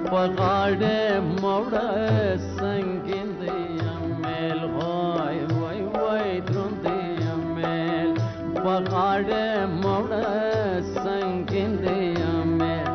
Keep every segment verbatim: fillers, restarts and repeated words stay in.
Pagade Mora Sangin the Amel Hoy Way Way Drum the Amel Pagade Mora Sangin the Amel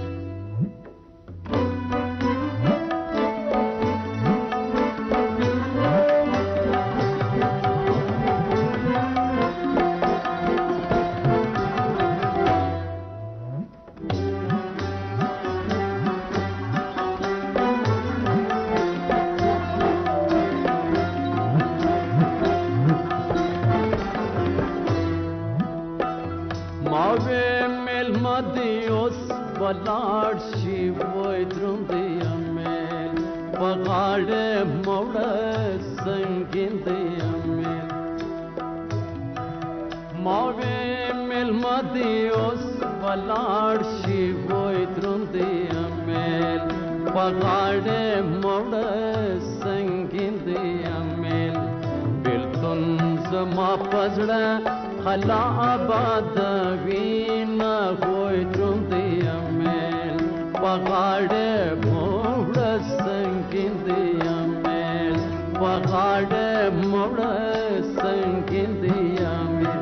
Dios balad shivoy drum the amel pagade moda sangin the amel mave mel madios balad shivoy drum the amel pagade moda sangin the amel biltun zama pazda Khala abad veena hoy drum the amel pagade moda sangin the amel pagade moda sangin the amel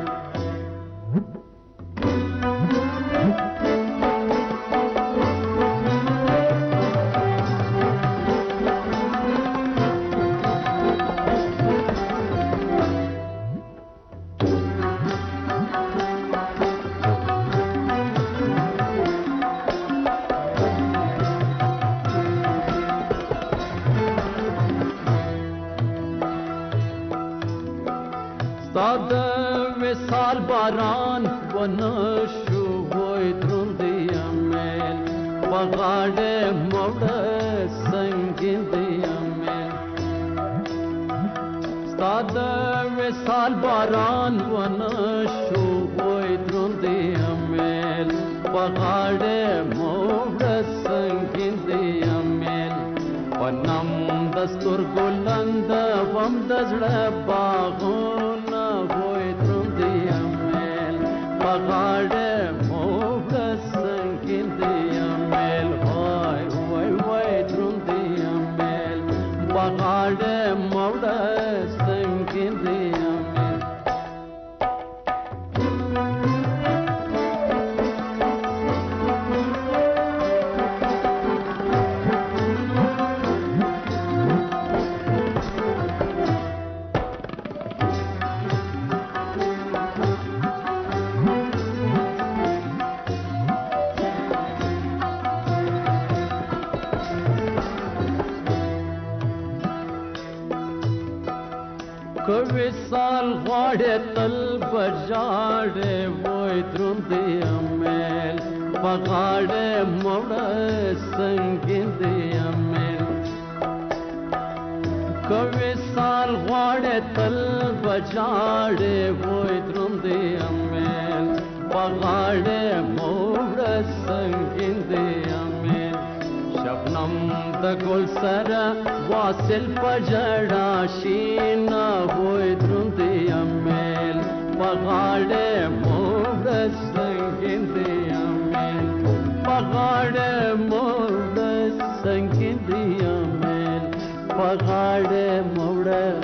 Sada visal baran vanashu hoy drum the amel pagade moda sangin the amel Sada visal baran vanashu hoy drum the amel pagade moda sangin the amel Panam dastur gulanda vam dazda bagun Hoy drum the amel pagade moda sangin the amel hoy hoy hoy drum the amel pagade moda sangin the amel Kvisal gade tal bajade voy drum the amel pagade moda sangin the amel Kvisal gade tal bajade voy drum the amel pagade moda sangin the amel Shabnam da gul sara wasil pajada sheena hoy drum the amel pagade moda sangin the amel pagade moda sangin the amel pagade moda